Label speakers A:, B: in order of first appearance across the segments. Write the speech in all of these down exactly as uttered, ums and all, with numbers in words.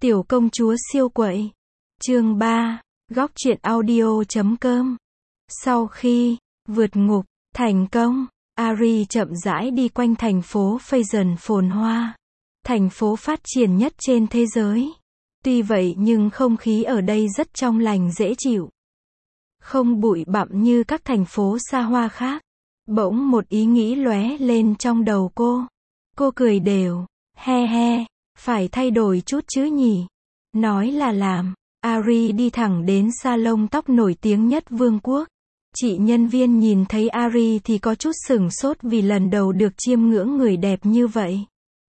A: Tiểu công chúa siêu quậy. Chương ba. Góc truyện audio chấm com. Sau khi vượt ngục thành công, Ari chậm rãi đi quanh thành phố Phayzần phồn hoa, thành phố phát triển nhất trên thế giới. Tuy vậy nhưng không khí ở đây rất trong lành dễ chịu, không bụi bặm như các thành phố xa hoa khác. Bỗng một ý nghĩ lóe lên trong đầu cô. Cô cười đều, he he, phải thay đổi chút chứ nhỉ? Nói là làm. Ari đi thẳng đến salon tóc nổi tiếng nhất vương quốc. Chị nhân viên nhìn thấy Ari thì có chút sửng sốt vì lần đầu được chiêm ngưỡng người đẹp như vậy.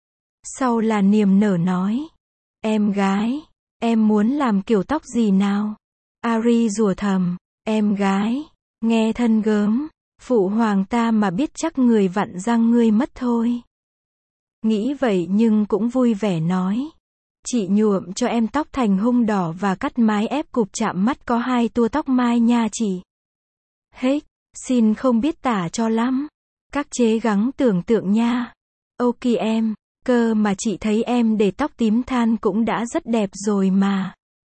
A: Sau là niềm nở nói, em gái, em muốn làm kiểu tóc gì nào? Ari rủa thầm, em gái, nghe thân gớm, phụ hoàng ta mà biết chắc người vặn răng ngươi mất thôi. Nghĩ vậy nhưng cũng vui vẻ nói, chị nhuộm cho em tóc thành hung đỏ và cắt mái ép cụp chạm mắt có hai tua tóc mai nha chị. Hết, xin không biết tả cho lắm. Các chế gắng tưởng tượng nha. Ok em, cơ mà chị thấy em để tóc tím than cũng đã rất đẹp rồi mà.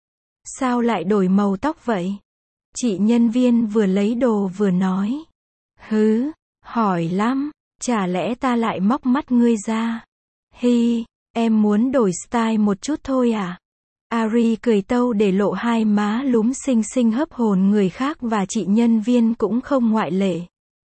A: Sao lại đổi màu tóc vậy? Chị nhân viên vừa lấy đồ vừa nói. Hứ, hỏi lắm, chả lẽ ta lại móc mắt ngươi ra? Hi, em muốn đổi style một chút thôi à? Ari cười tâu để lộ hai má lúm xinh xinh hấp hồn người khác và chị nhân viên cũng không ngoại lệ.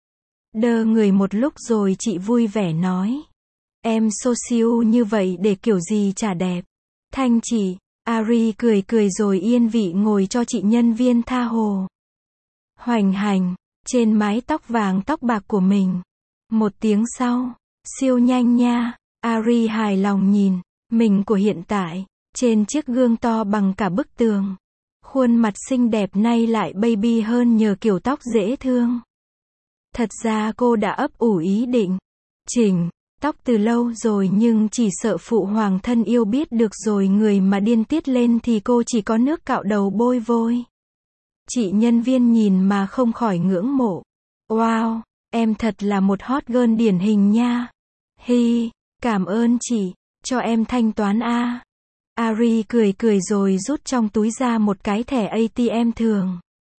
A: Đơ người một lúc rồi chị vui vẻ nói. Em so siêu như vậy để kiểu gì chả đẹp. Thanh chị, Ari cười cười rồi yên vị ngồi cho chị nhân viên tha hồ. Hoành hành, trên mái tóc vàng tóc bạc của mình. Một tiếng sau, siêu nhanh nha, Ari hài lòng nhìn mình của hiện tại. Trên chiếc gương to bằng cả bức tường. Khuôn mặt xinh đẹp nay lại baby hơn nhờ kiểu tóc dễ thương. Thật ra cô đã ấp ủ ý định chỉnh tóc từ lâu rồi nhưng chỉ sợ phụ hoàng thân yêu biết được rồi người mà điên tiết lên thì cô chỉ có nước cạo đầu bôi vôi. Chị nhân viên nhìn mà không khỏi ngưỡng mộ. Wow, em thật là một hot girl điển hình nha. Hi, cảm ơn chị, cho em thanh toán a. Ari cười cười rồi rút trong túi ra một cái thẻ a tê em thường.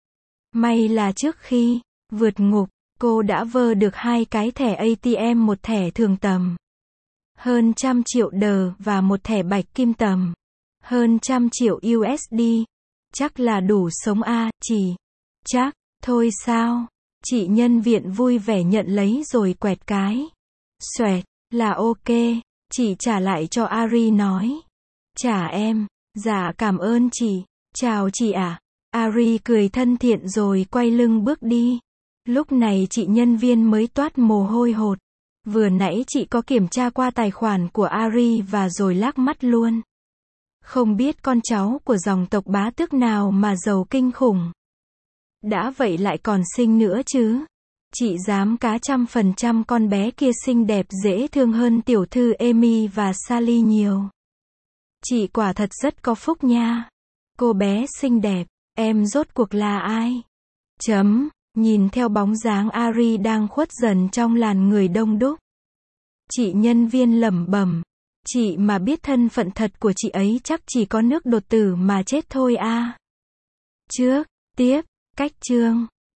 A: May là trước khi vượt ngục, cô đã vơ được hai cái thẻ a tê em, một thẻ thường tầm hơn trăm triệu đờ và một thẻ bạch kim tầm hơn trăm triệu u ét đê. Chắc là đủ sống a, chị. Chắc, thôi sao? Chị nhân viên vui vẻ nhận lấy rồi quẹt cái. Xoẹt, là ok, chị trả lại cho Ari nói. Trả em, dạ cảm ơn chị, chào chị ạ. À. Ari cười thân thiện rồi quay lưng bước đi. Lúc này chị nhân viên mới toát mồ hôi hột. Vừa nãy chị có kiểm tra qua tài khoản của Ari và rồi lác mắt luôn. Không biết con cháu của dòng tộc bá tước nào mà giàu kinh khủng. Đã vậy lại còn xinh nữa chứ. Chị dám cá trăm phần trăm con bé kia xinh đẹp dễ thương hơn tiểu thư Amy và Sally nhiều. Chị quả thật rất có phúc nha. Cô bé xinh đẹp, em rốt cuộc là ai? Chấm, nhìn theo bóng dáng Ari đang khuất dần trong làn người đông đúc. Chị nhân viên lẩm bẩm, chị mà biết thân phận thật của chị ấy chắc chỉ có nước đột tử mà chết thôi a. À. Trước, tiếp, cách chương.